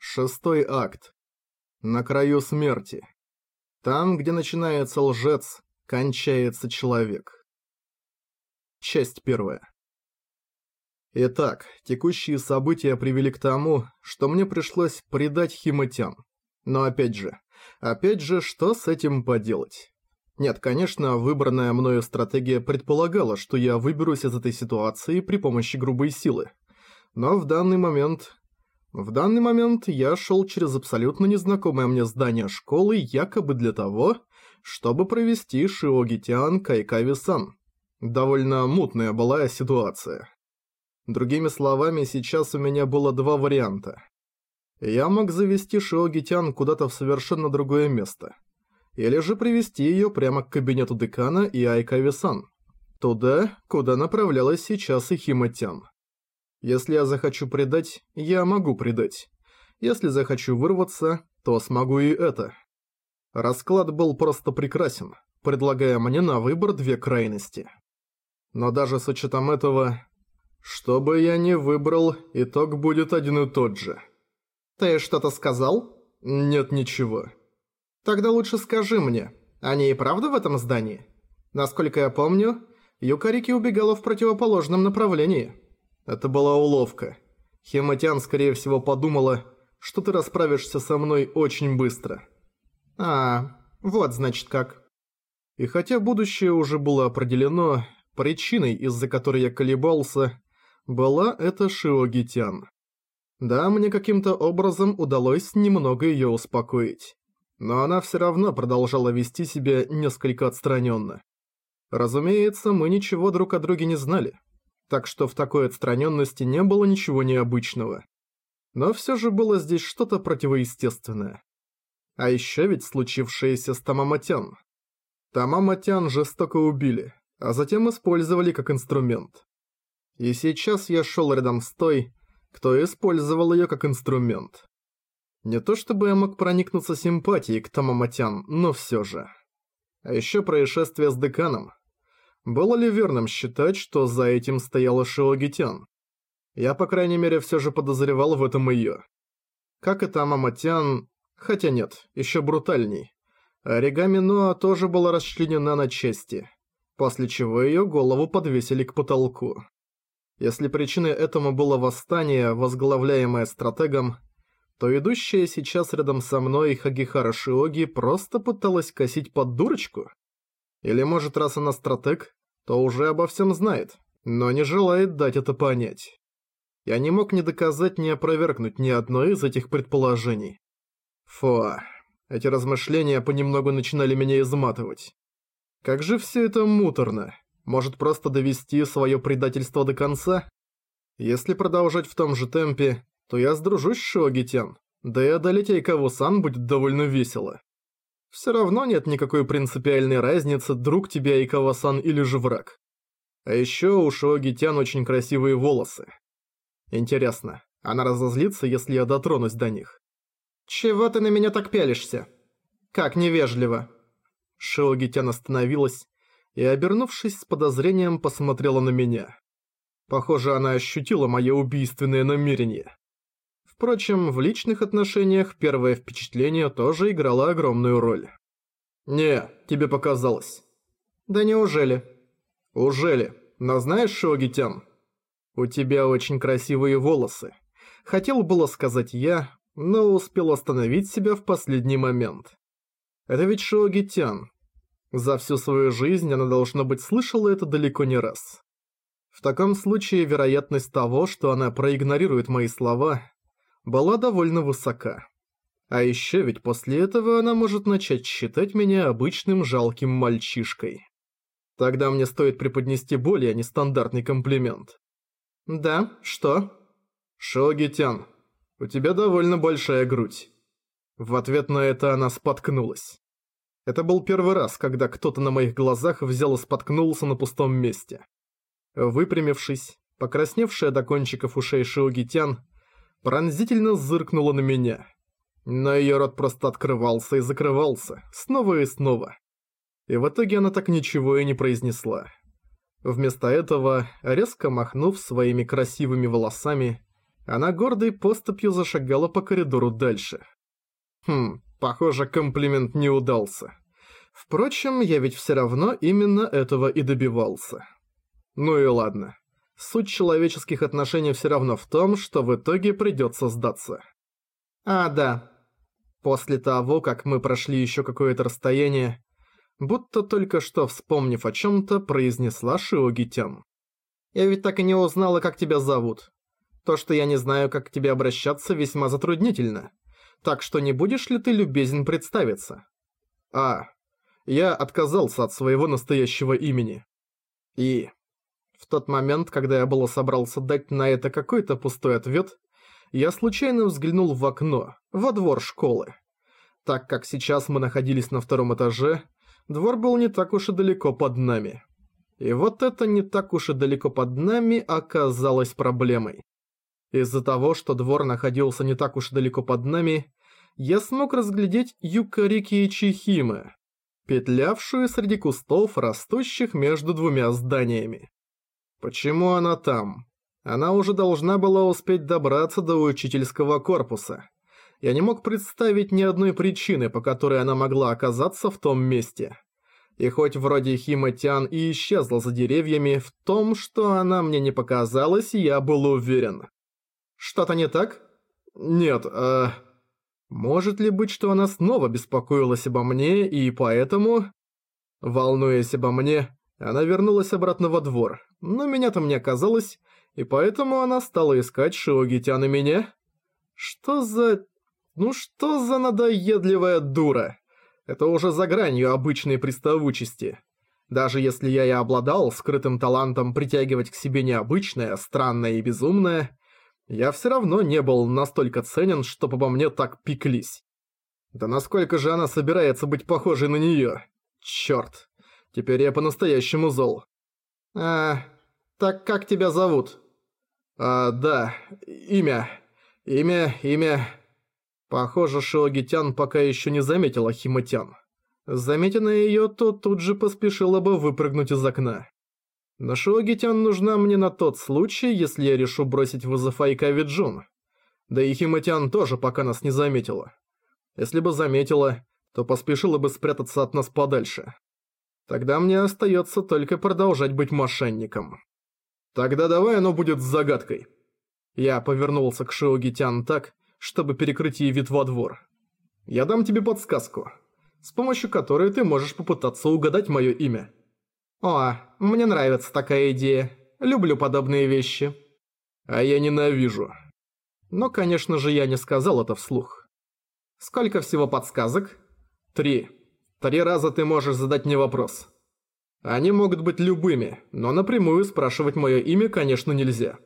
Шестой акт. На краю смерти. Там, где начинается лжец, кончается человек. Часть первая. Итак, текущие события привели к тому, что мне пришлось предать Химатян. Но опять же, что с этим поделать? Нет, конечно, выбранная мною стратегия предполагала, что я выберусь из этой ситуации при помощи грубой силы. Но в данный момент я шел через абсолютно незнакомое мне здание школы якобы для того, чтобы провести Шиогитян Кайкави-сан. Довольно мутная была ситуация. Другими словами, сейчас у меня было два варианта. Я мог завести Шиогитян куда-то в совершенно другое место. Или же привести ее прямо к кабинету декана и Айкави-сан. Туда, куда направлялась сейчас и Химатян. Если я захочу предать, я могу предать. Если захочу вырваться, то смогу и это. Расклад был просто прекрасен, предлагая мне на выбор две крайности. Но даже с учетом этого, что бы я ни выбрал, итог будет один и тот же. Ты что-то сказал? Нет, ничего. Тогда лучше скажи мне, они и правда в этом здании? Насколько я помню, Юкарики убегала в противоположном направлении. Это была уловка. Химатян, скорее всего, подумала, что ты расправишься со мной очень быстро. Вот значит как. И хотя будущее уже было определено, причиной, из-за которой я колебался, была эта Шиогитян. Да, мне каким-то образом удалось немного ее успокоить. Но она все равно продолжала вести себя несколько отстраненно. Разумеется, мы ничего друг о друге не знали. Так что в такой отстраненности не было ничего необычного. Но все же было здесь что-то противоестественное. А еще ведь случившееся с Тамаматян. Тамаматян жестоко убили, а затем использовали как инструмент. И сейчас я шел рядом с той, кто использовал ее как инструмент. Не то чтобы я мог проникнуться симпатией к Тамаматян, но все же. А еще происшествие с деканом. Было ли верным считать, что за этим стояла Шиогитян? Я, по крайней мере, все же подозревал в этом ее. Как и Тамаматян, хотя нет, еще брутальней. Оригами Ноа тоже была расчленена на части, после чего ее голову подвесили к потолку. Если причиной этому было восстание, возглавляемое стратегом, то идущая сейчас рядом со мной Хагихара Шиоги просто пыталась косить под дурочку? Или может, раз она стратег, то уже обо всем знает, но не желает дать это понять. Я не мог ни доказать, ни опровергнуть ни одно из этих предположений. Эти размышления понемногу начинали меня изматывать. Как же все это муторно. Может просто довести свое предательство до конца? Если продолжать в том же темпе, то я сдружусь с Шиогитян, да и одолеть Айкаву-сан будет довольно весело. Все равно нет никакой принципиальной разницы, друг тебе Айкава-сан или же враг. А еще у Шиогитян очень красивые волосы. Интересно, она разозлится, если я дотронусь до них? Чего ты на меня так пялишься? Как невежливо. Шиогитян остановилась и, обернувшись с подозрением, посмотрела на меня. Похоже, она ощутила мое убийственное намерение. Впрочем, в личных отношениях первое впечатление тоже играло огромную роль. «Не, тебе показалось». «Да неужели?» «Ужели? Но знаешь, Шиогитян, у тебя очень красивые волосы». Хотел было сказать я, но успел остановить себя в последний момент. Это ведь Шиогитян. За всю свою жизнь она, должно быть, слышала это далеко не раз. В таком случае вероятность того, что она проигнорирует мои слова, была довольно высока. А еще ведь после этого она может начать считать меня обычным жалким мальчишкой. Тогда мне стоит преподнести более нестандартный комплимент. «Да, что?» «Шиогитян, у тебя довольно большая грудь». В ответ на это она споткнулась. Это был первый раз, когда кто-то на моих глазах взял и споткнулся на пустом месте. Выпрямившись, покрасневшая до кончиков ушей Шиогитян пронзительно зыркнула на меня. Но ее рот просто открывался и закрывался, снова и снова. И в итоге она так ничего и не произнесла. Вместо этого, резко махнув своими красивыми волосами, Она гордой поступью зашагала по коридору дальше. Похоже, комплимент не удался. Впрочем, я ведь все равно именно этого и добивался. Ну и ладно. Суть человеческих отношений все равно в том, что в итоге придется сдаться. Да. После того, как мы прошли еще какое-то расстояние, будто только что вспомнив о чем-то, произнесла Шиогитян. Я ведь так и не узнала, как тебя зовут. То, что я не знаю, как к тебе обращаться, весьма затруднительно. Так что не будешь ли ты любезен представиться? Я отказался от своего настоящего имени. И в тот момент, когда я было собрался дать на это какой-то пустой ответ, я случайно взглянул в окно, во двор школы. Так как сейчас мы находились на втором этаже, двор был не так уж и далеко под нами. И вот это не так уж и далеко под нами оказалось проблемой. Из-за того, что двор находился не так уж и далеко под нами, я смог разглядеть Юкарики Чихиме, петлявшую среди кустов, растущих между двумя зданиями. Почему она там? Она уже должна была успеть добраться до учительского корпуса. Я не мог представить ни одной причины, по которой она могла оказаться в том месте. И хоть вроде Хима-тян и исчезла за деревьями, в том, что она мне не показалась, я был уверен. Что-то не так? Нет, может ли быть, что она снова беспокоилась обо мне, и поэтому... Волнуясь обо мне, она вернулась обратно во двор, но меня там не оказалось, и поэтому она стала искать Шиогитян и меня? Что за надоедливая дура? Это уже за гранью обычной приставучести. Даже если я и обладал скрытым талантом притягивать к себе необычное, странное и безумное, я все равно не был настолько ценен, чтобы обо мне так пеклись. Да насколько же она собирается быть похожей на неё? Чёрт, теперь я по-настоящему зол. Так как тебя зовут? Да, имя. Похоже, Шиогитян пока ещё не заметила Хима-тян. Заметя её, то тут же поспешила бы выпрыгнуть из окна. Но Шиогитян нужна мне на тот случай, если я решу бросить вызов Айкави Джун. Да и Хима-тян тоже пока нас не заметила. Если бы заметила, то поспешила бы спрятаться от нас подальше. Тогда мне остается только продолжать быть мошенником. Тогда давай оно будет с загадкой. Я повернулся к Шиогитян так, чтобы перекрыть ей вид во двор. Я дам тебе подсказку, с помощью которой ты можешь попытаться угадать мое имя. Мне нравится такая идея. Люблю подобные вещи. А я ненавижу. Но, конечно же, я не сказал это вслух. Сколько всего подсказок? 3. 3 раза ты можешь задать мне вопрос. Они могут быть любыми, но напрямую спрашивать мое имя, конечно, нельзя.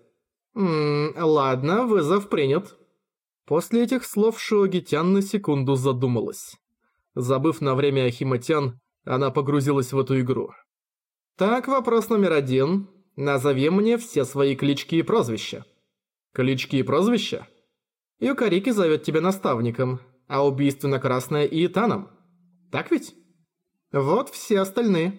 Ладно, вызов принят. После этих слов Шиогитян на секунду задумалась. Забыв на время о Хима-тян, она погрузилась в эту игру. Так, вопрос номер 1. Назови мне все свои клички и прозвища. Клички и прозвища? Юкарики зовет тебя наставником, а убийственно-красная Иитаном. Так ведь? Вот все остальные.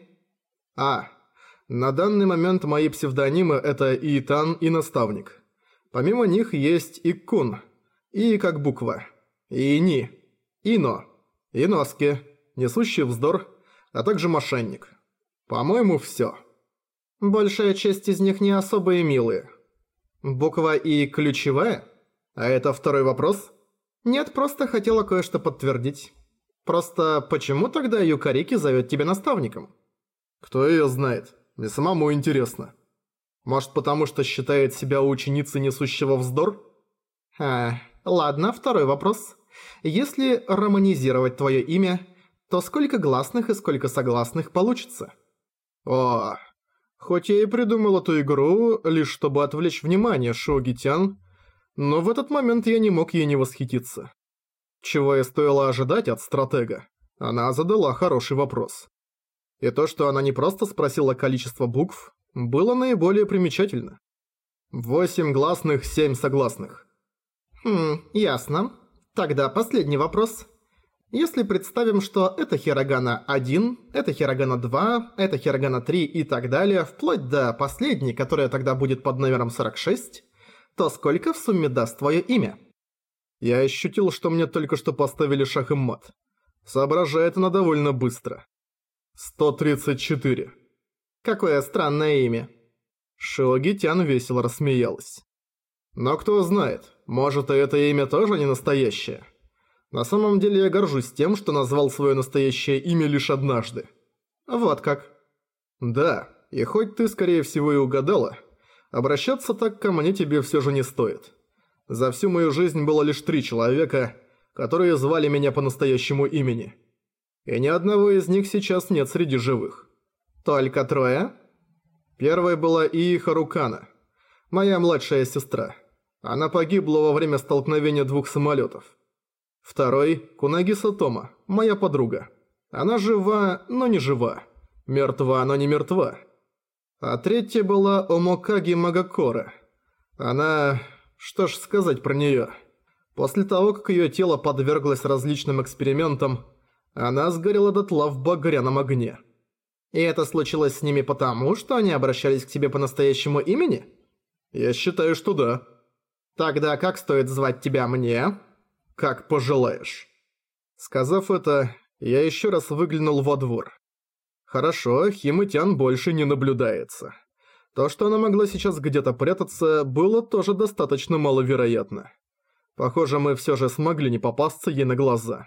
На данный момент мои псевдонимы это Иитан и наставник. Помимо них есть Иккун, И как буква, Ини, Ино, Иноски, несущий вздор, а также мошенник. По-моему, всё. Большая часть из них не особо и милые. Буква И ключевая? А это второй вопрос? Нет, просто хотела кое-что подтвердить. Просто почему тогда Юкарики зовёт тебя наставником? Кто её знает? Мне самому интересно. Может, потому что считает себя ученицей несущего вздор? Ладно, второй вопрос. Если романизировать твое имя, то сколько гласных и сколько согласных получится? Хоть я и придумал эту игру, лишь чтобы отвлечь внимание Шиогитян, но в этот момент я не мог ей не восхититься. Чего и стоило ожидать от стратега, она задала хороший вопрос. И то, что она не просто спросила количество букв, было наиболее примечательно. 8 гласных, 7 согласных. Ясно. Тогда последний вопрос. Если представим, что это хирогана 1, это хирогана 2, это хирогана 3 и так далее, вплоть до последней, которая тогда будет под номером 46, то сколько в сумме даст твое имя? Я ощутил, что мне только что поставили шах и мат. Соображает она довольно быстро. 134. Какое странное имя. Шиогитян весело рассмеялась. Но кто знает, может и это имя тоже не настоящее. На самом деле я горжусь тем, что назвал свое настоящее имя лишь однажды. Вот как. Да, и хоть ты скорее всего и угадала, обращаться так ко мне тебе все же не стоит. За всю мою жизнь было лишь 3 человека, которые звали меня по настоящему имени. И ни одного из них сейчас нет среди живых. Только 3? Первой была Ии Харукана, моя младшая сестра. Она погибла во время столкновения 2 самолетов. Второй – Кунагиса Тома, моя подруга. Она жива, но не жива. Мертва, но не мертва. А третья была Омокаги Магакора. Она... Что ж сказать про неё? После того, как её тело подверглось различным экспериментам, она сгорела дотла в багряном огне. И это случилось с ними потому, что они обращались к тебе по настоящему имени? Я считаю, что да. Тогда как стоит звать тебя мне? Как пожелаешь. Сказав это, я ещё раз выглянул во двор. Хорошо, Химы-тян больше не наблюдается. То, что она могла сейчас где-то прятаться, было тоже достаточно маловероятно. Похоже, мы всё же смогли не попасться ей на глаза.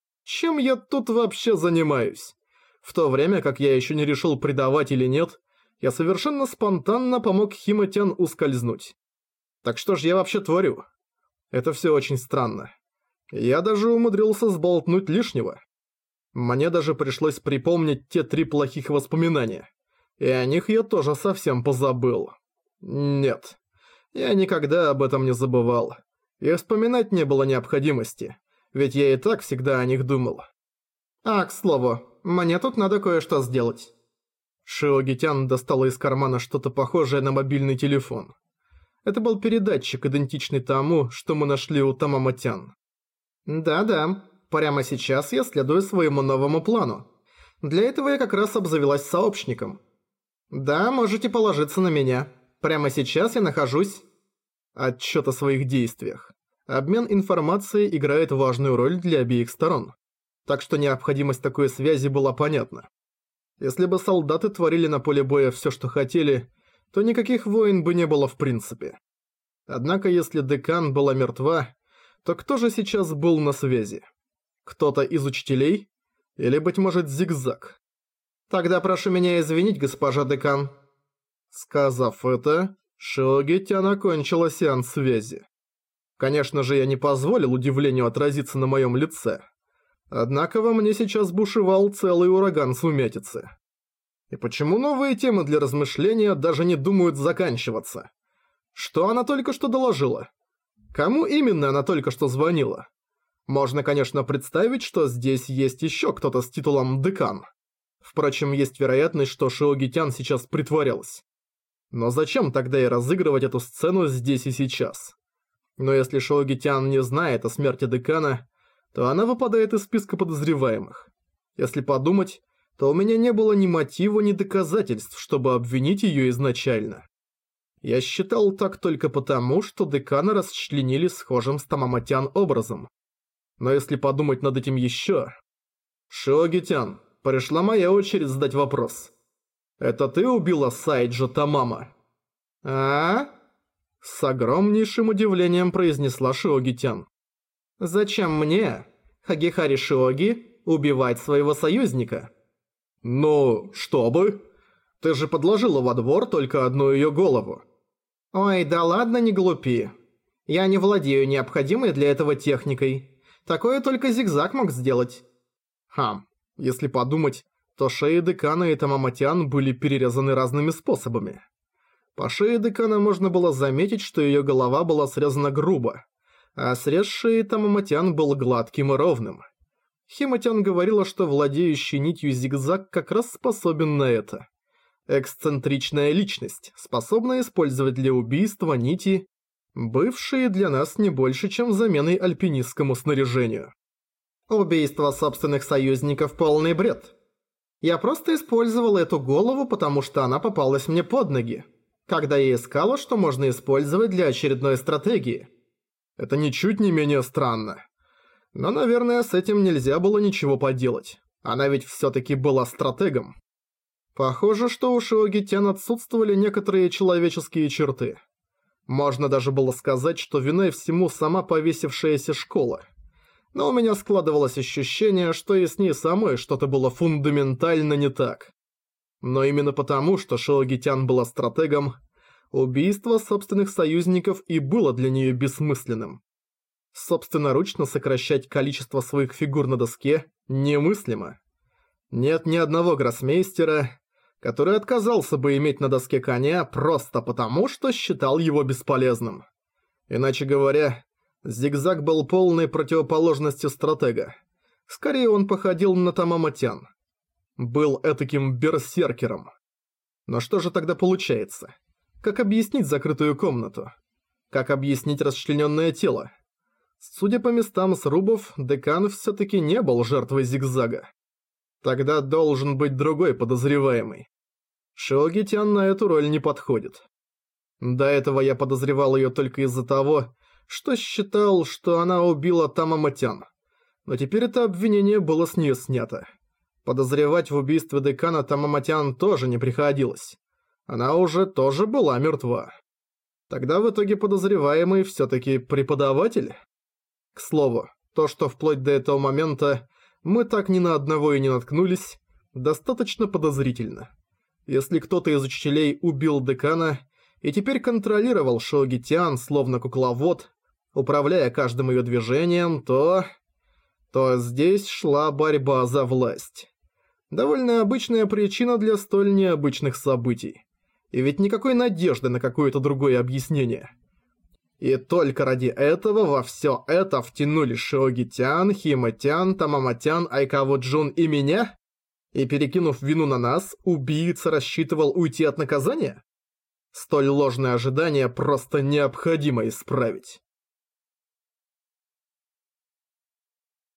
Чем я тут вообще занимаюсь? В то время, как я ещё не решил, предавать или нет, я совершенно спонтанно помог Химы-тян ускользнуть. Так что ж я вообще творю? Это всё очень странно. Я даже умудрился сболтнуть лишнего. Мне даже пришлось припомнить те 3 плохих воспоминания. И о них я тоже совсем позабыл. Нет, я никогда об этом не забывал. И вспоминать не было необходимости, ведь я и так всегда о них думал. А, к слову, мне тут надо кое-что сделать. Шиогитян достала из кармана что-то похожее на мобильный телефон. Это был передатчик, идентичный тому, что мы нашли у Тамаматян. Да-да, прямо сейчас я следую своему новому плану. Для этого я как раз обзавелась сообщником. Да, можете положиться на меня. Прямо сейчас я нахожусь... Отчет о своих действиях. Обмен информацией играет важную роль для обеих сторон. Так что необходимость такой связи была понятна. Если бы солдаты творили на поле боя все, что хотели, то никаких войн бы не было в принципе. Однако если Декан была мертва, то кто же сейчас был на связи? Кто-то из учителей? Или, быть может, Зигзаг? Тогда прошу меня извинить, госпожа Декан. Сказав это, Шиогитян окончила сеанс связи. Конечно же, я не позволил удивлению отразиться на моем лице. Однако во мне сейчас бушевал целый ураган сумятицы. И почему новые темы для размышления даже не думают заканчиваться? Что она только что доложила? Кому именно она только что звонила? Можно, конечно, представить, что здесь есть еще кто-то с титулом «Декан». Впрочем, есть вероятность, что Шиогитян сейчас притворялась. Но зачем тогда и разыгрывать эту сцену здесь и сейчас? Но если Шиогитян не знает о смерти Декана, то она выпадает из списка подозреваемых. Если подумать, то у меня не было ни мотива, ни доказательств, чтобы обвинить ее изначально. Я считал так только потому, что Декана расчленили схожим с Тамаматян образом. Но если подумать над этим еще... Шиогитян, пришла моя очередь задать вопрос. Это ты убила Сайджо Тамама? А? С огромнейшим удивлением произнесла Шиогитян. Зачем мне, Хагихари Шиоги, убивать своего союзника? Ну, чтобы? Ты же подложила во двор только одну ее голову. Ой, да ладно, не глупи. Я не владею необходимой для этого техникой. Такое только Зигзаг мог сделать. Если подумать, то шеи Декана и Тамаматян были перерезаны разными способами. По шее Декана можно было заметить, что ее голова была срезана грубо, а срез шеи Тамаматян был гладким и ровным. Химатян говорила, что владеющий нитью Зигзаг как раз способен на это. Эксцентричная личность, способная использовать для убийства нити, бывшие для нас не больше, чем заменой альпинистскому снаряжению. Убийство собственных союзников – полный бред. Я просто использовал эту голову, потому что она попалась мне под ноги. когда я искала, что можно использовать для очередной стратегии. Это ничуть не менее странно. Но, наверное, с этим нельзя было ничего поделать. Она ведь всё-таки была стратегом. Похоже, что у Шиогитян отсутствовали некоторые человеческие черты. Можно даже было сказать, что виной всему сама повесившаяся школа. Но у меня складывалось ощущение, что и с ней самой что-то было фундаментально не так. Но именно потому, что Шиогитян была стратегом, убийство собственных союзников и было для нее бессмысленным. Собственноручно сокращать количество своих фигур на доске немыслимо. Нет ни одного гроссмейстера, который отказался бы иметь на доске коня просто потому, что считал его бесполезным. Иначе говоря, Зигзаг был полной противоположностью стратега. Скорее он походил на Тамаматян. Был этаким берсеркером. Но что же тогда получается? Как объяснить закрытую комнату? Как объяснить расчлененное тело? Судя по местам срубов, декан все-таки не был жертвой Зигзага. Тогда должен быть другой подозреваемый. Шиогитян на эту роль не подходит. До этого я подозревал ее только из-за того, что считал, что она убила Тамаматян. Но теперь это обвинение было с нее снято. Подозревать в убийстве декана Тамаматян тоже не приходилось. Она уже тоже была мертва. Тогда в итоге подозреваемый все-таки преподаватель? К слову, то, что вплоть до этого момента мы так ни на одного и не наткнулись, достаточно подозрительно. Если кто-то из учителей убил декана и теперь контролировал Шиогитян словно кукловод, управляя каждым ее движением, то здесь шла борьба за власть. Довольно обычная причина для столь необычных событий. И ведь никакой надежды на какое-то другое объяснение. И только ради этого во все это втянули Шиогитян, Химатян, Тамаматян, Айкаво-джун и меня? И перекинув вину на нас, убийца рассчитывал уйти от наказания? Столь ложное ожидание просто необходимо исправить.